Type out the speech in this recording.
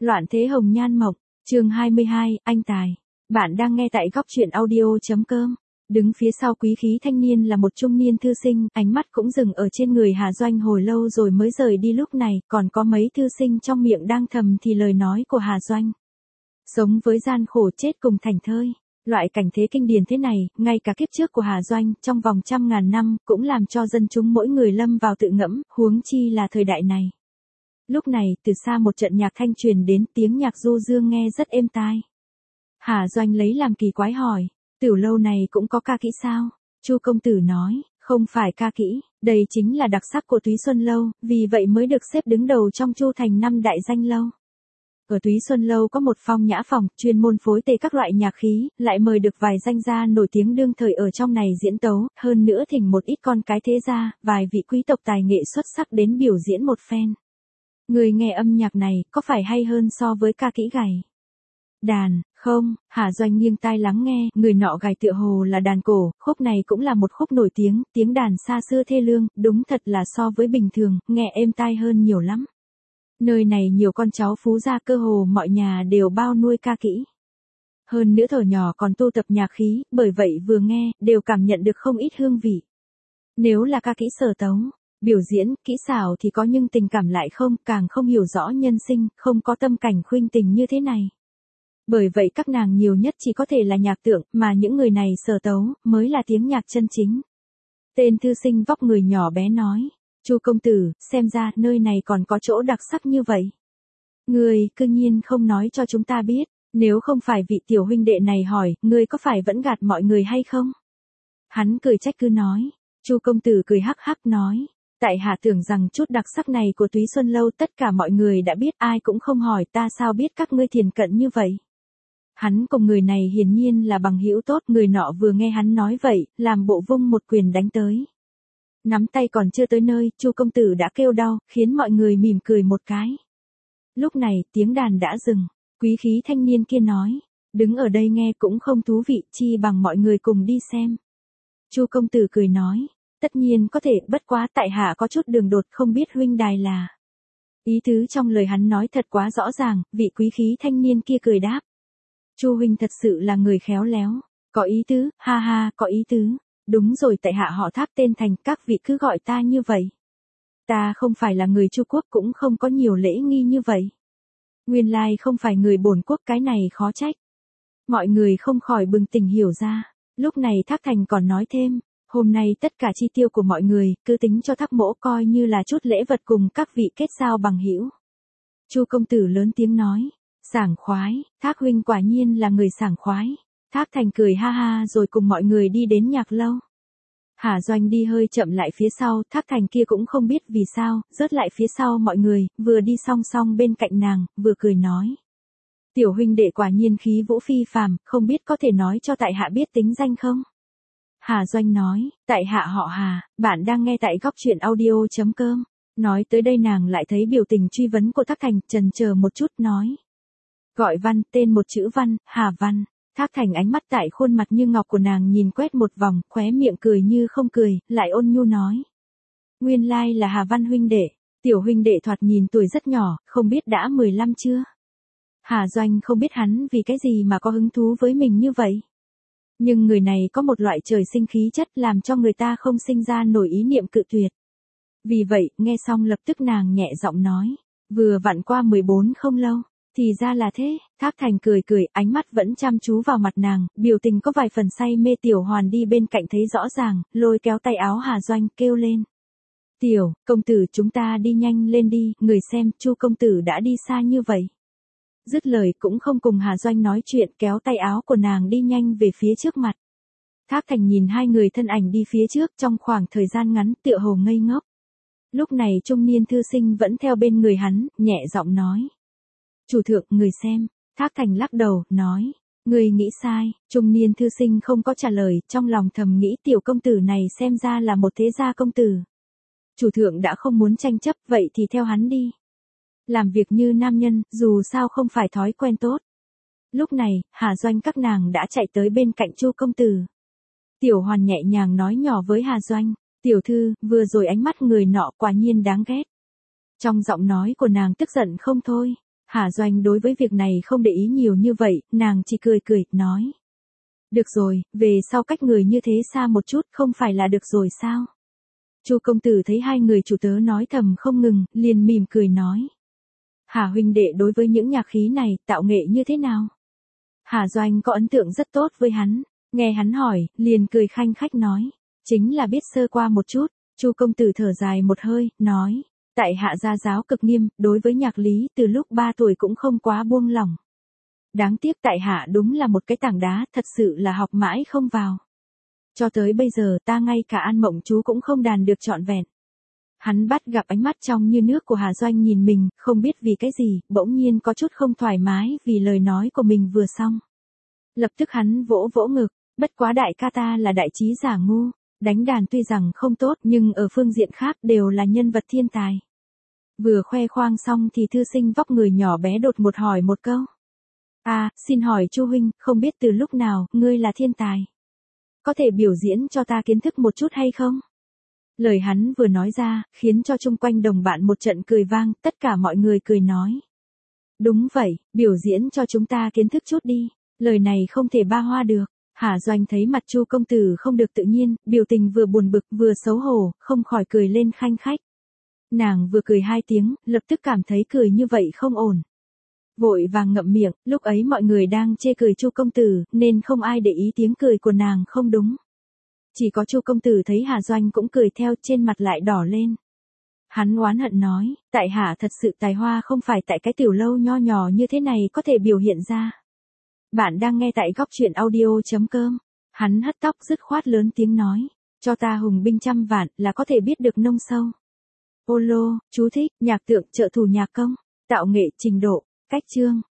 Loạn thế hồng nhan mộng, chương 22, anh tài. Bạn đang nghe tại góc truyện audio.com. Đứng phía sau quý khí thanh niên là một trung niên thư sinh, ánh mắt cũng dừng ở trên người Hà Doanh hồi lâu rồi mới rời đi, lúc này còn có mấy thư sinh trong miệng đang thầm thì lời nói của Hà Doanh. Sống với gian khổ, chết cùng thành thơi. Loại cảnh thế kinh điển thế này, ngay cả kiếp trước của Hà Doanh, trong vòng trăm ngàn năm, cũng làm cho dân chúng mỗi người lâm vào tự ngẫm, huống chi là thời đại này. Lúc này, từ xa một trận nhạc thanh truyền đến, tiếng nhạc du dương nghe rất êm tai. Hà Doanh lấy làm kỳ quái hỏi, Tiểu lâu này cũng có ca kỹ sao? Chu công tử nói, không phải ca kỹ, đây chính là đặc sắc của Túy Xuân lâu, vì vậy mới được xếp đứng đầu trong Chu thành 5 đại danh lâu. Ở Túy Xuân lâu có một phong nhã phòng, chuyên môn phối tề các loại nhạc khí, lại mời được vài danh gia nổi tiếng đương thời ở trong này diễn tấu, hơn nữa thỉnh một ít con cái thế gia, vài vị quý tộc tài nghệ xuất sắc đến biểu diễn một phen. Người nghe âm nhạc này, có phải hay hơn so với ca kỹ gảy đàn, không? Hà Doanh nghiêng tai lắng nghe, người nọ gảy tựa hồ là đàn cổ, khúc này cũng là một khúc nổi tiếng, tiếng đàn xa xưa thê lương, đúng thật là so với bình thường, nghe êm tai hơn nhiều lắm. Nơi này nhiều con cháu phú gia, cơ hồ mọi nhà đều bao nuôi ca kỹ. Hơn nữa thuở nhỏ còn tu tập nhạc khí, bởi vậy vừa nghe, đều cảm nhận được không ít hương vị. Nếu là ca kỹ sở tấu, biểu diễn, kỹ xảo thì có nhưng tình cảm lại không, càng không hiểu rõ nhân sinh, không có tâm cảnh khuynh tình như thế này. Bởi vậy các nàng nhiều nhất chỉ có thể là nhạc tượng, mà những người này sở tấu, mới là tiếng nhạc chân chính. Tên thư sinh vóc người nhỏ bé nói, Chu công tử, xem ra nơi này còn có chỗ đặc sắc như vậy. Ngươi cư nhiên không nói cho chúng ta biết, nếu không phải vị tiểu huynh đệ này hỏi, ngươi có phải vẫn gạt mọi người hay không? Hắn cười trách cứ nói, Chu công tử cười hắc hắc nói, tại hạ tưởng rằng chút đặc sắc này của Túy Xuân lâu tất cả mọi người đã biết, ai cũng không hỏi, ta sao biết các ngươi thiền cận như vậy. Hắn cùng người này hiển nhiên là bằng hữu tốt, người nọ vừa nghe hắn nói vậy, làm bộ vung một quyền đánh tới. Nắm tay còn chưa tới nơi, Chu công tử đã kêu đau, khiến mọi người mỉm cười một cái. Lúc này, tiếng đàn đã dừng, quý khí thanh niên kia nói, đứng ở đây nghe cũng không thú vị, chi bằng mọi người cùng đi xem. Chu công tử cười nói, tất nhiên có thể, bất quá tại hạ có chút đường đột, không biết huynh đài là. Ý tứ trong lời hắn nói thật quá rõ ràng, vị quý khí thanh niên kia cười đáp. Chu huynh thật sự là người khéo léo, có ý tứ, ha ha, có ý tứ. Đúng rồi, tại hạ họ Thác tên Thành, các vị cứ gọi ta như vậy. Ta không phải là người Chu quốc, cũng không có nhiều lễ nghi như vậy. Nguyên lai không phải người bổn quốc, cái này khó trách. Mọi người không khỏi bừng tỉnh hiểu ra. Lúc này Thác Thành còn nói thêm, hôm nay tất cả chi tiêu của mọi người, cứ tính cho Thác mỗ coi như là chút lễ vật cùng các vị kết giao bằng hữu. Chu công tử lớn tiếng nói, sảng khoái, Thác huynh quả nhiên là người sảng khoái. Thác Thành cười ha ha rồi cùng mọi người đi đến nhạc lâu. Hà Doanh đi hơi chậm lại phía sau, Thác Thành kia cũng không biết vì sao, rớt lại phía sau mọi người, vừa đi song song bên cạnh nàng, vừa cười nói. Tiểu huynh đệ quả nhiên khí vũ phi phàm, không biết có thể nói cho tại hạ biết tính danh không? Hà Doanh nói, tại hạ họ Hà, bạn đang nghe tại góc truyện audio.com. Nói tới đây nàng lại thấy biểu tình truy vấn của Thác Thành, chần chờ một chút nói. Gọi Văn, tên một chữ Văn, Hà Văn. Thác Thành ánh mắt tại khuôn mặt như ngọc của nàng nhìn quét một vòng, khóe miệng cười như không cười, lại ôn nhu nói. Nguyên lai là Hà Văn huynh đệ, tiểu huynh đệ thoạt nhìn tuổi rất nhỏ, không biết đã 15 chưa? Hà Doanh không biết hắn vì cái gì mà có hứng thú với mình như vậy. Nhưng người này có một loại trời sinh khí chất làm cho người ta không sinh ra nổi ý niệm cự tuyệt. Vì vậy, nghe xong lập tức nàng nhẹ giọng nói, vừa vặn qua 14 không lâu. Thì ra là thế, Thác Thành cười cười, ánh mắt vẫn chăm chú vào mặt nàng, biểu tình có vài phần say mê. Tiểu Hoàn đi bên cạnh thấy rõ ràng, lôi kéo tay áo Hà Doanh, kêu lên. Tiểu, công tử chúng ta đi nhanh lên đi, người xem, Chu công tử đã đi xa như vậy. Dứt lời cũng không cùng Hà Doanh nói chuyện, kéo tay áo của nàng đi nhanh về phía trước mặt. Thác Thành nhìn hai người thân ảnh đi phía trước trong khoảng thời gian ngắn, tựa hồ ngây ngốc. Lúc này trung niên thư sinh vẫn theo bên người hắn, nhẹ giọng nói. Chủ thượng, người xem. Thác Thành lắc đầu, nói, người nghĩ sai. Trung niên thư sinh không có trả lời, trong lòng thầm nghĩ tiểu công tử này xem ra là một thế gia công tử. Chủ thượng đã không muốn tranh chấp, vậy thì theo hắn đi. Làm việc như nam nhân, dù sao không phải thói quen tốt. Lúc này, Hà Doanh các nàng đã chạy tới bên cạnh Chu công tử. Tiểu Hoàn nhẹ nhàng nói nhỏ với Hà Doanh, tiểu thư, vừa rồi ánh mắt người nọ quả nhiên đáng ghét. Trong giọng nói của nàng tức giận không thôi. Hà Doanh đối với việc này không để ý nhiều như vậy, nàng chỉ cười cười, nói. Được rồi, về sau cách người như thế xa một chút không phải là được rồi sao? Chu công tử thấy hai người chủ tớ nói thầm không ngừng, liền mỉm cười nói. Hà huynh đệ đối với những nhạc khí này, tạo nghệ như thế nào? Hà Doanh có ấn tượng rất tốt với hắn, nghe hắn hỏi, liền cười khanh khách nói. Chính là biết sơ qua một chút, Chu công tử thở dài một hơi, nói. Tại hạ gia giáo cực nghiêm, đối với nhạc lý từ lúc 3 tuổi cũng không quá buông lỏng. Đáng tiếc tại hạ đúng là một cái tảng đá, thật sự là học mãi không vào. Cho tới bây giờ ta ngay cả An Mộng chú cũng không đàn được trọn vẹn. Hắn bắt gặp ánh mắt trong như nước của Hà Doanh nhìn mình, không biết vì cái gì, bỗng nhiên có chút không thoải mái vì lời nói của mình vừa xong. Lập tức hắn vỗ vỗ ngực, bất quá đại ca ta là đại trí giả ngu, đánh đàn tuy rằng không tốt nhưng ở phương diện khác đều là nhân vật thiên tài. Vừa khoe khoang xong thì thư sinh vóc người nhỏ bé đột ngột hỏi một câu. Xin hỏi Chu huynh, không biết từ lúc nào, ngươi là thiên tài. Có thể biểu diễn cho ta kiến thức một chút hay không? Lời hắn vừa nói ra, khiến cho chung quanh đồng bạn một trận cười vang, tất cả mọi người cười nói. Đúng vậy, biểu diễn cho chúng ta kiến thức chút đi, lời này không thể ba hoa được. Hà Doanh thấy mặt Chu công tử không được tự nhiên, biểu tình vừa buồn bực vừa xấu hổ, không khỏi cười lên khanh khách. Nàng vừa cười 2 tiếng, lập tức cảm thấy cười như vậy không ổn. Vội vàng ngậm miệng, lúc ấy mọi người đang chê cười Chu công tử, nên không ai để ý tiếng cười của nàng không đúng. Chỉ có Chu công tử thấy Hà Doanh cũng cười theo, trên mặt lại đỏ lên. Hắn oán hận nói, tại hạ thật sự tài hoa không phải tại cái tiểu lâu nho nhỏ như thế này có thể biểu hiện ra. Bạn đang nghe tại góc truyện audio.com. Hắn hất tóc dứt khoát lớn tiếng nói, cho ta hùng binh 100 vạn là có thể biết được nông sâu. Ô lô, chú thích, nhạc tượng trợ thủ nhạc công, tạo nghệ trình độ, cách chương.